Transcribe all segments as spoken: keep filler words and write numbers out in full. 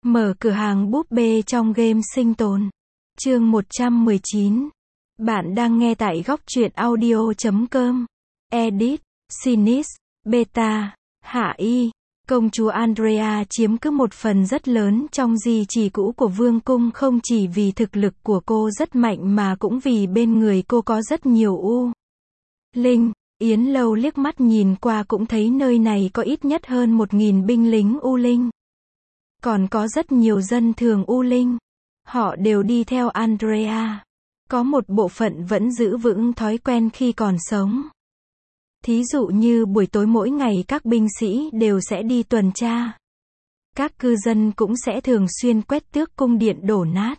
Mở cửa hàng búp bê trong game sinh tồn. Chương một trăm mười chín. Bạn đang nghe tại góc truyện audio chấm com. Edit, Sinis, Beta, Hạ Y. Công chúa Andrea chiếm cứ một phần rất lớn trong di chỉ cũ của vương cung, không chỉ vì thực lực của cô rất mạnh mà cũng vì bên người cô có rất nhiều u linh. Yến Lâu liếc mắt nhìn qua cũng thấy nơi này có ít nhất hơn một nghìn binh lính u linh. Còn có rất nhiều dân thường u linh. Họ đều đi theo Andrea. Có một bộ phận vẫn giữ vững thói quen khi còn sống. Thí dụ như buổi tối mỗi ngày các binh sĩ đều sẽ đi tuần tra. Các cư dân cũng sẽ thường xuyên quét tước cung điện đổ nát.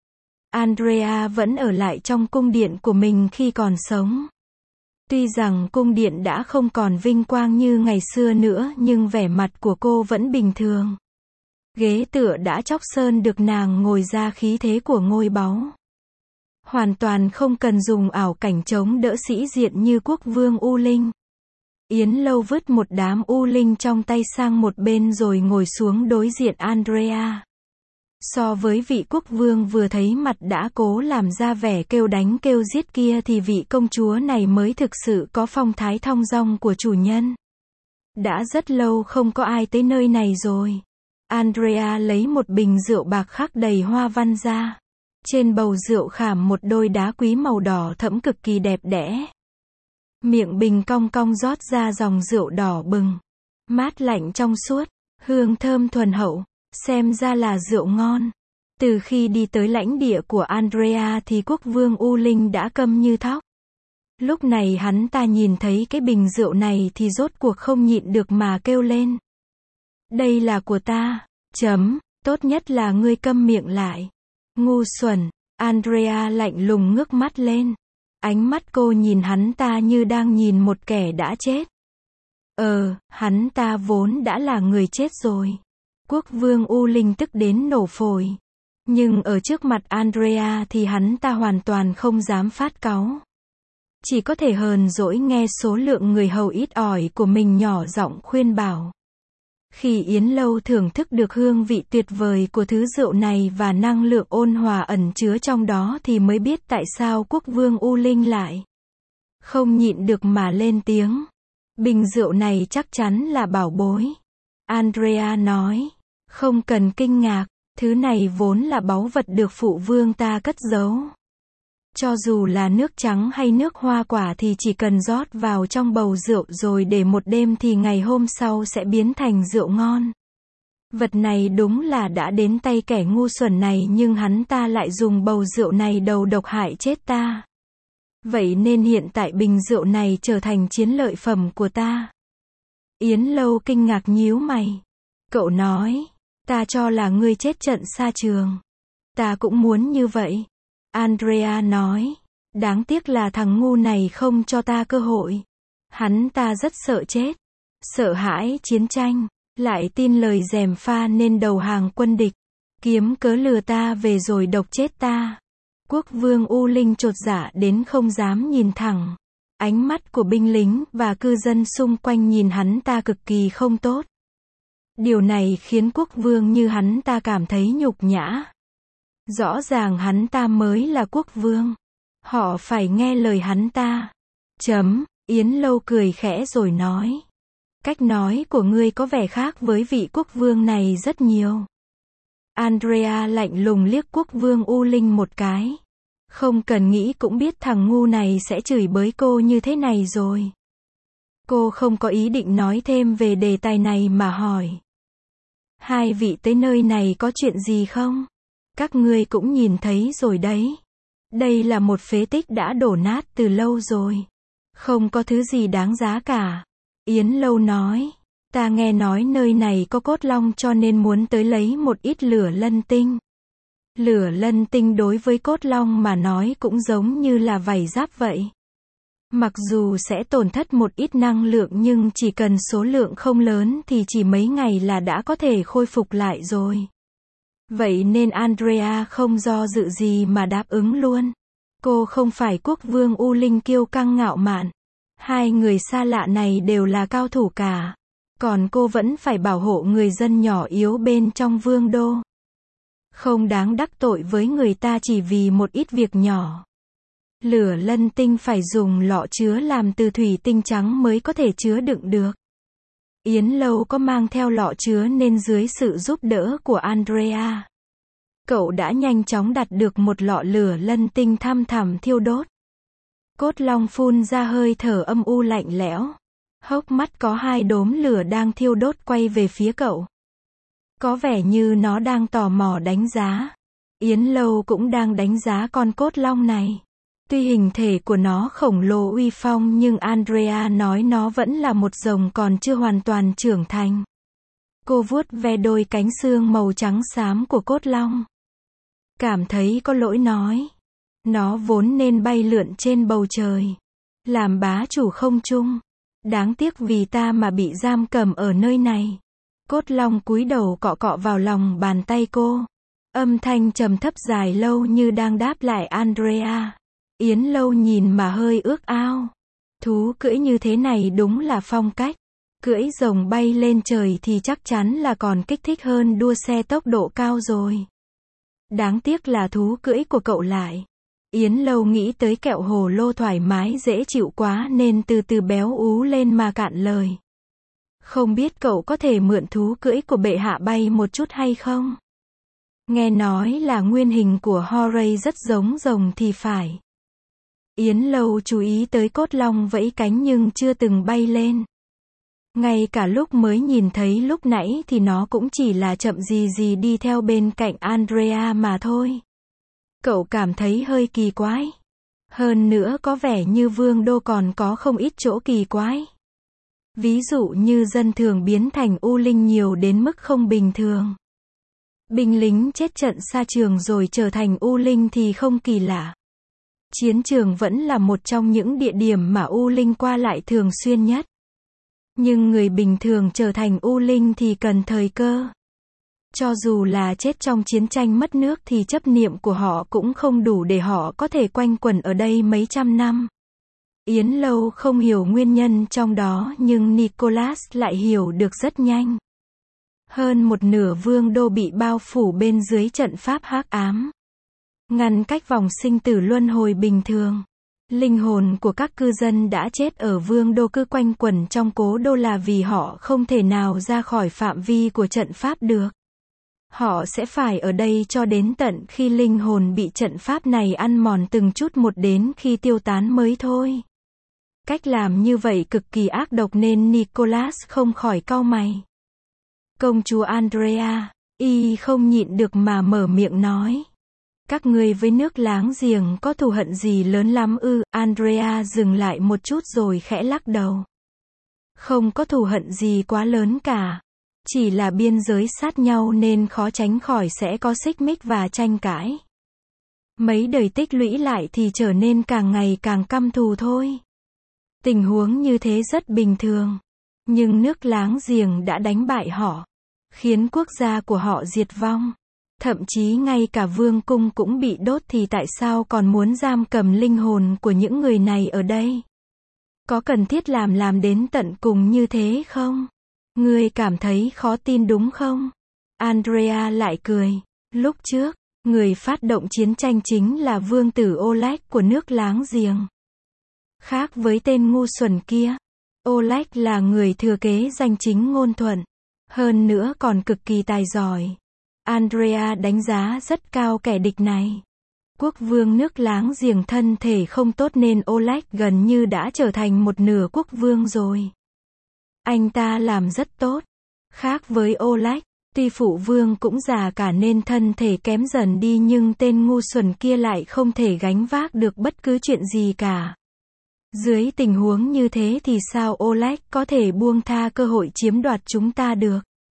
Andrea vẫn ở lại trong cung điện của mình khi còn sống. Tuy rằng cung điện đã không còn vinh quang như ngày xưa nữa, nhưng vẻ mặt của cô vẫn bình thường. Ghế tựa đã chóc sơn được nàng ngồi ra khí thế của ngôi báu. Hoàn toàn không cần dùng ảo cảnh chống đỡ sĩ diện như quốc vương U Linh. Yến Lâu vứt một đám U Linh trong tay sang một bên rồi ngồi xuống đối diện Andrea. So với vị quốc vương vừa thấy mặt đã cố làm ra vẻ kêu đánh kêu giết kia thì vị công chúa này mới thực sự có phong thái thong dong của chủ nhân. Đã rất lâu không có ai tới nơi này rồi. Andrea lấy một bình rượu bạc khắc đầy hoa văn ra. Trên bầu rượu khảm một đôi đá quý màu đỏ thẫm cực kỳ đẹp đẽ. Miệng bình cong cong rót ra dòng rượu đỏ bừng. Mát lạnh trong suốt, hương thơm thuần hậu, xem ra là rượu ngon. Từ khi đi tới lãnh địa của Andrea thì quốc vương U Linh đã câm như thóc. Lúc này hắn ta nhìn thấy cái bình rượu này thì rốt cuộc không nhịn được mà kêu lên. Đây là của ta. Chấm, tốt nhất là ngươi câm miệng lại. Ngu xuẩn. Andrea lạnh lùng ngước mắt lên. Ánh mắt cô nhìn hắn ta như đang nhìn một kẻ đã chết. Ờ, hắn ta vốn đã là người chết rồi. Quốc vương U Linh tức đến nổ phổi. Nhưng ở trước mặt Andrea thì hắn ta hoàn toàn không dám phát cáu. Chỉ có thể hờn dỗi nghe số lượng người hầu ít ỏi của mình nhỏ giọng khuyên bảo. Khi Yến Lâu thưởng thức được hương vị tuyệt vời của thứ rượu này và năng lượng ôn hòa ẩn chứa trong đó thì mới biết tại sao quốc vương U Linh lại không nhịn được mà lên tiếng. Bình rượu này chắc chắn là bảo bối. Andrea nói, không cần kinh ngạc, thứ này vốn là báu vật được phụ vương ta cất giấu. Cho dù là nước trắng hay nước hoa quả thì chỉ cần rót vào trong bầu rượu rồi để một đêm thì ngày hôm sau sẽ biến thành rượu ngon. Vật này đúng là đã đến tay kẻ ngu xuẩn này nhưng hắn ta lại dùng bầu rượu này đầu độc hại chết ta. Vậy nên hiện tại bình rượu này trở thành chiến lợi phẩm của ta. Yến Lâu kinh ngạc nhíu mày. Cậu nói, ta cho là ngươi chết trận xa trường. Ta cũng muốn như vậy. Andrea nói, đáng tiếc là thằng ngu này không cho ta cơ hội. Hắn ta rất sợ chết, sợ hãi chiến tranh, lại tin lời gièm pha nên đầu hàng quân địch, kiếm cớ lừa ta về rồi độc chết ta. Quốc vương U Linh chột dạ đến không dám nhìn thẳng. Ánh mắt của binh lính và cư dân xung quanh nhìn hắn ta cực kỳ không tốt. Điều này khiến quốc vương như hắn ta cảm thấy nhục nhã. Rõ ràng hắn ta mới là quốc vương. Họ phải nghe lời hắn ta. Chấm, Yến Lâu cười khẽ rồi nói. Cách nói của ngươi có vẻ khác với vị quốc vương này rất nhiều. Andrea lạnh lùng liếc quốc vương U Linh một cái. Không cần nghĩ cũng biết thằng ngu này sẽ chửi bới cô như thế này rồi. Cô không có ý định nói thêm về đề tài này mà hỏi. Hai vị tới nơi này có chuyện gì không? Các ngươi cũng nhìn thấy rồi đấy. Đây là một phế tích đã đổ nát từ lâu rồi. Không có thứ gì đáng giá cả. Yến Lâu nói. Ta nghe nói nơi này có cốt long cho nên muốn tới lấy một ít lửa lân tinh. Lửa lân tinh đối với cốt long mà nói cũng giống như là vảy giáp vậy. Mặc dù sẽ tổn thất một ít năng lượng nhưng chỉ cần số lượng không lớn thì chỉ mấy ngày là đã có thể khôi phục lại rồi. Vậy nên Andrea không do dự gì mà đáp ứng luôn. Cô không phải quốc vương U Linh kiêu căng ngạo mạn. Hai người xa lạ này đều là cao thủ cả. Còn cô vẫn phải bảo hộ người dân nhỏ yếu bên trong vương đô. Không đáng đắc tội với người ta chỉ vì một ít việc nhỏ. Lửa lân tinh phải dùng lọ chứa làm từ thủy tinh trắng mới có thể chứa đựng được. Yến Lâu có mang theo lọ chứa nên dưới sự giúp đỡ của Andrea, cậu đã nhanh chóng đặt được một lọ lửa lân tinh thăm thẳm thiêu đốt. Cốt long phun ra hơi thở âm u lạnh lẽo. Hốc mắt có hai đốm lửa đang thiêu đốt quay về phía cậu. Có vẻ như nó đang tò mò đánh giá. Yến Lâu cũng đang đánh giá con cốt long này. Tuy hình thể của nó khổng lồ uy phong nhưng Andrea nói nó vẫn là một rồng còn chưa hoàn toàn trưởng thành. Cô vuốt ve đôi cánh xương màu trắng xám của cốt long. Cảm thấy có lỗi nói. Nó vốn nên bay lượn trên bầu trời. Làm bá chủ không trung. Đáng tiếc vì ta mà bị giam cầm ở nơi này. Cốt long cúi đầu cọ cọ vào lòng bàn tay cô. Âm thanh trầm thấp dài lâu như đang đáp lại Andrea. Yến Lâu nhìn mà hơi ước ao. Thú cưỡi như thế này đúng là phong cách. Cưỡi rồng bay lên trời thì chắc chắn là còn kích thích hơn đua xe tốc độ cao rồi. Đáng tiếc là thú cưỡi của cậu lại. Yến Lâu nghĩ tới kẹo hồ lô thoải mái dễ chịu quá nên từ từ béo ú lên mà cạn lời. Không biết cậu có thể mượn thú cưỡi của bệ hạ bay một chút hay không? Nghe nói là nguyên hình của Horay rất giống rồng thì phải. Yến Lâu chú ý tới cốt long vẫy cánh nhưng chưa từng bay lên. Ngay cả lúc mới nhìn thấy lúc nãy thì nó cũng chỉ là chậm gì gì đi theo bên cạnh Andrea mà thôi. Cậu cảm thấy hơi kỳ quái. Hơn nữa có vẻ như vương đô còn có không ít chỗ kỳ quái. Ví dụ như dân thường biến thành u linh nhiều đến mức không bình thường. Binh lính chết trận xa trường rồi trở thành u linh thì không kỳ lạ. Chiến trường vẫn là một trong những địa điểm mà u linh qua lại thường xuyên nhất. Nhưng người bình thường trở thành u linh thì cần thời cơ. Cho dù là chết trong chiến tranh mất nước thì chấp niệm của họ cũng không đủ để họ có thể quanh quẩn ở đây mấy trăm năm. Yến Lâu không hiểu nguyên nhân trong đó nhưng Nicholas lại hiểu được rất nhanh. Hơn một nửa vương đô bị bao phủ bên dưới trận pháp hắc ám. Ngăn cách vòng sinh tử luân hồi bình thường. Linh hồn của các cư dân đã chết ở vương đô cứ quanh quẩn trong cố đô là vì họ không thể nào ra khỏi phạm vi của trận pháp được. Họ sẽ phải ở đây cho đến tận khi linh hồn bị trận pháp này ăn mòn từng chút một đến khi tiêu tán mới thôi. Cách làm như vậy cực kỳ ác độc nên Nicholas không khỏi cau mày. Công chúa Andrea, y không nhịn được mà mở miệng nói. Các người với nước láng giềng có thù hận gì lớn lắm ư? Andrea dừng lại một chút rồi khẽ lắc đầu. Không có thù hận gì quá lớn cả. Chỉ là biên giới sát nhau nên khó tránh khỏi sẽ có xích mích và tranh cãi. Mấy đời tích lũy lại thì trở nên càng ngày càng căm thù thôi. Tình huống như thế rất bình thường. Nhưng nước láng giềng đã đánh bại họ. Khiến quốc gia của họ diệt vong. Thậm chí ngay cả vương cung cũng bị đốt thì tại sao còn muốn giam cầm linh hồn của những người này ở đây? Có cần thiết làm làm đến tận cùng như thế không? Ngươi cảm thấy khó tin đúng không? Andrea lại cười. Lúc trước, người phát động chiến tranh chính là vương tử Oleg của nước láng giềng. Khác với tên ngu xuẩn kia, Oleg là người thừa kế danh chính ngôn thuận. Hơn nữa còn cực kỳ tài giỏi. Andrea đánh giá rất cao kẻ địch này. Quốc vương nước láng giềng thân thể không tốt nên Oleg gần như đã trở thành một nửa quốc vương rồi. Anh ta làm rất tốt. Khác với Oleg, tuy phụ vương cũng già cả nên thân thể kém dần đi nhưng tên ngu xuẩn kia lại không thể gánh vác được bất cứ chuyện gì cả. Dưới tình huống như thế thì sao Oleg có thể buông tha cơ hội chiếm đoạt chúng ta được?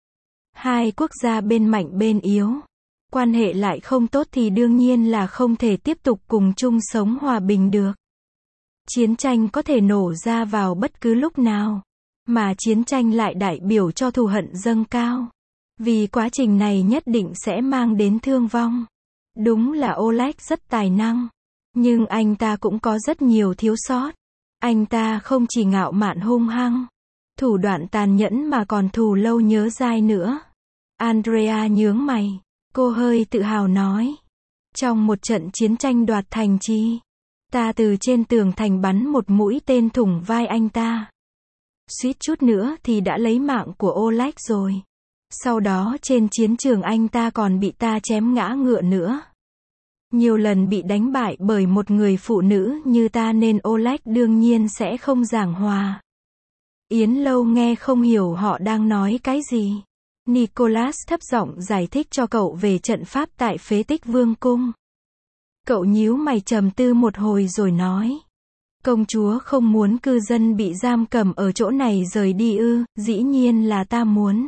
Hai quốc gia bên mạnh bên yếu. Quan hệ lại không tốt thì đương nhiên là không thể tiếp tục cùng chung sống hòa bình được. Chiến tranh có thể nổ ra vào bất cứ lúc nào. Mà chiến tranh lại đại biểu cho thù hận dâng cao. Vì quá trình này nhất định sẽ mang đến thương vong. Đúng là Oleg rất tài năng. Nhưng anh ta cũng có rất nhiều thiếu sót. Anh ta không chỉ ngạo mạn hung hăng, thủ đoạn tàn nhẫn mà còn thù lâu nhớ dai nữa. Andrea nhướng mày. Cô hơi tự hào nói. Trong một trận chiến tranh đoạt thành trì, ta từ trên tường thành bắn một mũi tên thủng vai anh ta. Suýt chút nữa thì đã lấy mạng của Oleg rồi. Sau đó trên chiến trường anh ta còn bị ta chém ngã ngựa nữa. Nhiều lần bị đánh bại bởi một người phụ nữ như ta nên Oleg đương nhiên sẽ không giảng hòa. Yến Lâu nghe không hiểu họ đang nói cái gì. Nicholas thấp giọng giải thích cho cậu về trận pháp tại phế tích vương cung. Cậu nhíu mày trầm tư một hồi rồi nói. Công chúa không muốn cư dân bị giam cầm ở chỗ này rời đi ư? Dĩ nhiên là ta muốn.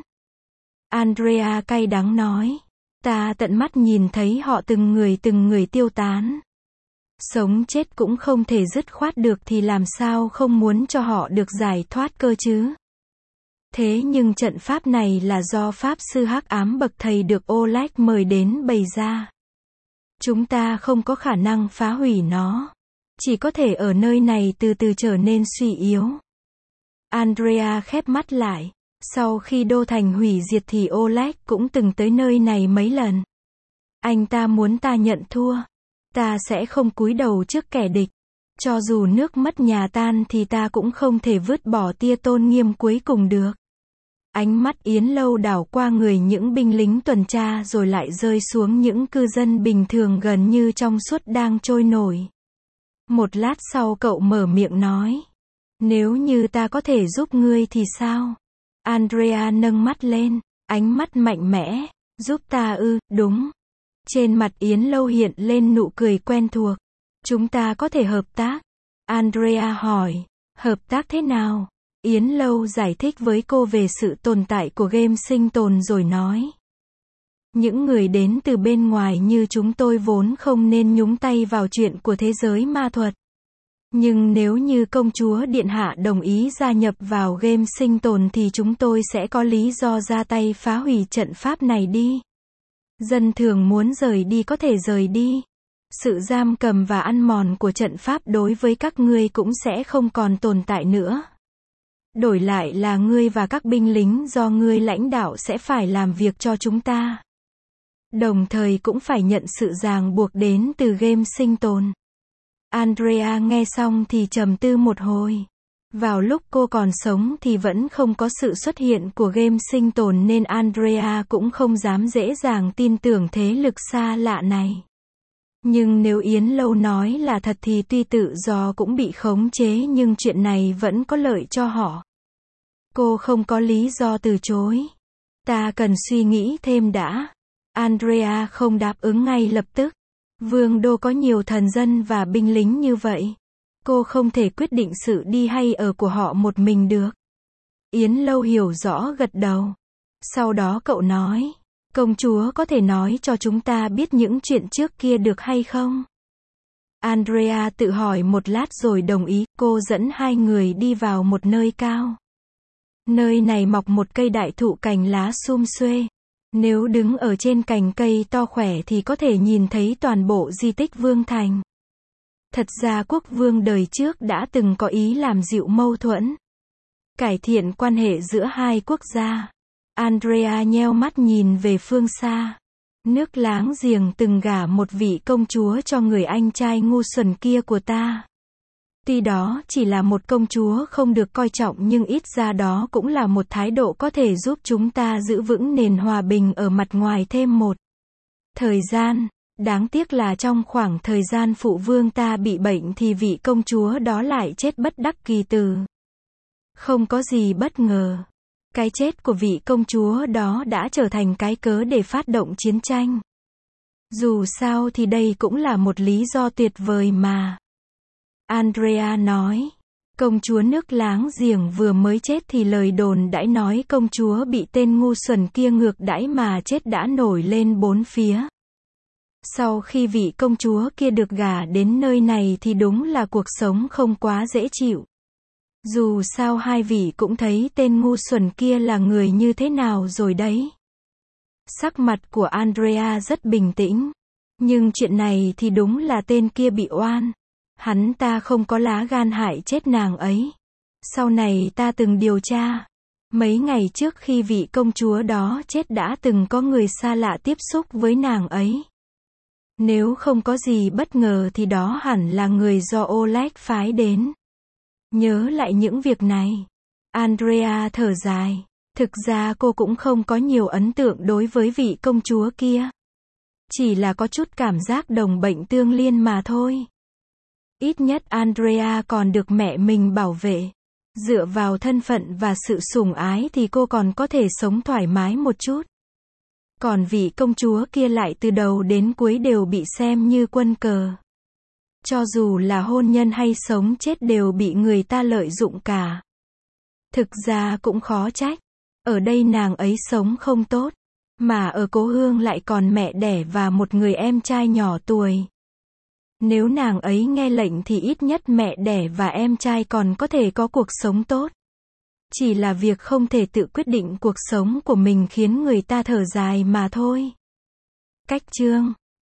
Andrea cay đắng nói. Ta tận mắt nhìn thấy họ từng người từng người tiêu tán. Sống chết cũng không thể dứt khoát được thì làm sao không muốn cho họ được giải thoát cơ chứ? Thế nhưng trận pháp này là do Pháp sư hắc ám bậc thầy được Oleg mời đến bày ra. Chúng ta không có khả năng phá hủy nó. Chỉ có thể ở nơi này từ từ trở nên suy yếu. Andrea khép mắt lại. Sau khi đô thành hủy diệt thì Oleg cũng từng tới nơi này mấy lần. Anh ta muốn ta nhận thua. Ta sẽ không cúi đầu trước kẻ địch. Cho dù nước mất nhà tan thì ta cũng không thể vứt bỏ tia tôn nghiêm cuối cùng được. Ánh mắt Yến Lâu đảo qua người những binh lính tuần tra rồi lại rơi xuống những cư dân bình thường gần như trong suốt đang trôi nổi. Một lát sau cậu mở miệng nói. Nếu như ta có thể giúp ngươi thì sao? Andrea nâng mắt lên, ánh mắt mạnh mẽ. Giúp ta ư? Đúng. Trên mặt Yến Lâu hiện lên nụ cười quen thuộc. Chúng ta có thể hợp tác. Andrea hỏi. Hợp tác thế nào? Yến Lâu giải thích với cô về sự tồn tại của game sinh tồn rồi nói. Những người đến từ bên ngoài như chúng tôi vốn không nên nhúng tay vào chuyện của thế giới ma thuật. Nhưng nếu như công chúa Điện Hạ đồng ý gia nhập vào game sinh tồn thì chúng tôi sẽ có lý do ra tay phá hủy trận pháp này đi. Dân thường muốn rời đi có thể rời đi. Sự giam cầm và ăn mòn của trận pháp đối với các ngươi cũng sẽ không còn tồn tại nữa. Đổi lại là ngươi và các binh lính do ngươi lãnh đạo sẽ phải làm việc cho chúng ta. Đồng thời cũng phải nhận sự ràng buộc đến từ game sinh tồn. Andrea nghe xong thì trầm tư một hồi. Vào lúc cô còn sống thì vẫn không có sự xuất hiện của game sinh tồn nên Andrea cũng không dám dễ dàng tin tưởng thế lực xa lạ này. Nhưng nếu Yến Lâu nói là thật thì tuy tự do cũng bị khống chế nhưng chuyện này vẫn có lợi cho họ. Cô không có lý do từ chối. Ta cần suy nghĩ thêm đã. Andrea không đáp ứng ngay lập tức. Vương đô có nhiều thần dân và binh lính như vậy. Cô không thể quyết định sự đi hay ở của họ một mình được. Yến Lâu hiểu rõ gật đầu. Sau đó cậu nói. Công chúa có thể nói cho chúng ta biết những chuyện trước kia được hay không? Andrea tự hỏi một lát rồi đồng ý. Cô dẫn hai người đi vào một nơi cao. Nơi này mọc một cây đại thụ cành lá sum xuê. Nếu đứng ở trên cành cây to khỏe thì có thể nhìn thấy toàn bộ di tích Vương Thành. Thật ra quốc vương đời trước đã từng có ý làm dịu mâu thuẫn, cải thiện quan hệ giữa hai quốc gia. Andrea nheo mắt nhìn về phương xa. Nước láng giềng từng gả một vị công chúa cho người anh trai ngu xuẩn kia của ta. Tuy đó chỉ là một công chúa không được coi trọng nhưng ít ra đó cũng là một thái độ có thể giúp chúng ta giữ vững nền hòa bình ở mặt ngoài thêm một thời gian. Đáng tiếc là trong khoảng thời gian phụ vương ta bị bệnh thì vị công chúa đó lại chết bất đắc kỳ tử. Không có gì bất ngờ. Cái chết của vị công chúa đó đã trở thành cái cớ để phát động chiến tranh. Dù sao thì đây cũng là một lý do tuyệt vời mà. Andrea nói. Công chúa nước láng giềng vừa mới chết thì lời đồn đãi nói công chúa bị tên ngu xuẩn kia ngược đãi mà chết đã nổi lên bốn phía. Sau khi vị công chúa kia được gả đến nơi này thì đúng là cuộc sống không quá dễ chịu. Dù sao hai vị cũng thấy tên ngu xuẩn kia là người như thế nào rồi đấy. Sắc mặt của Andrea rất bình tĩnh. Nhưng chuyện này thì đúng là tên kia bị oan. Hắn ta không có lá gan hại chết nàng ấy. Sau này ta từng điều tra. Mấy ngày trước khi vị công chúa đó chết đã từng có người xa lạ tiếp xúc với nàng ấy. Nếu không có gì bất ngờ thì đó hẳn là người do Oleg phái đến. Nhớ lại những việc này, Andrea thở dài. Thực ra cô cũng không có nhiều ấn tượng đối với vị công chúa kia. Chỉ là có chút cảm giác đồng bệnh tương liên mà thôi. Ít nhất Andrea còn được mẹ mình bảo vệ. Dựa vào thân phận và sự sủng ái thì cô còn có thể sống thoải mái một chút. Còn vị công chúa kia lại từ đầu đến cuối đều bị xem như quân cờ. Cho dù là hôn nhân hay sống chết đều bị người ta lợi dụng cả. Thực ra cũng khó trách. Ở đây nàng ấy sống không tốt. Mà ở cố hương lại còn mẹ đẻ và một người em trai nhỏ tuổi. Nếu nàng ấy nghe lệnh thì ít nhất mẹ đẻ và em trai còn có thể có cuộc sống tốt. Chỉ là việc không thể tự quyết định cuộc sống của mình khiến người ta thở dài mà thôi. Cách chương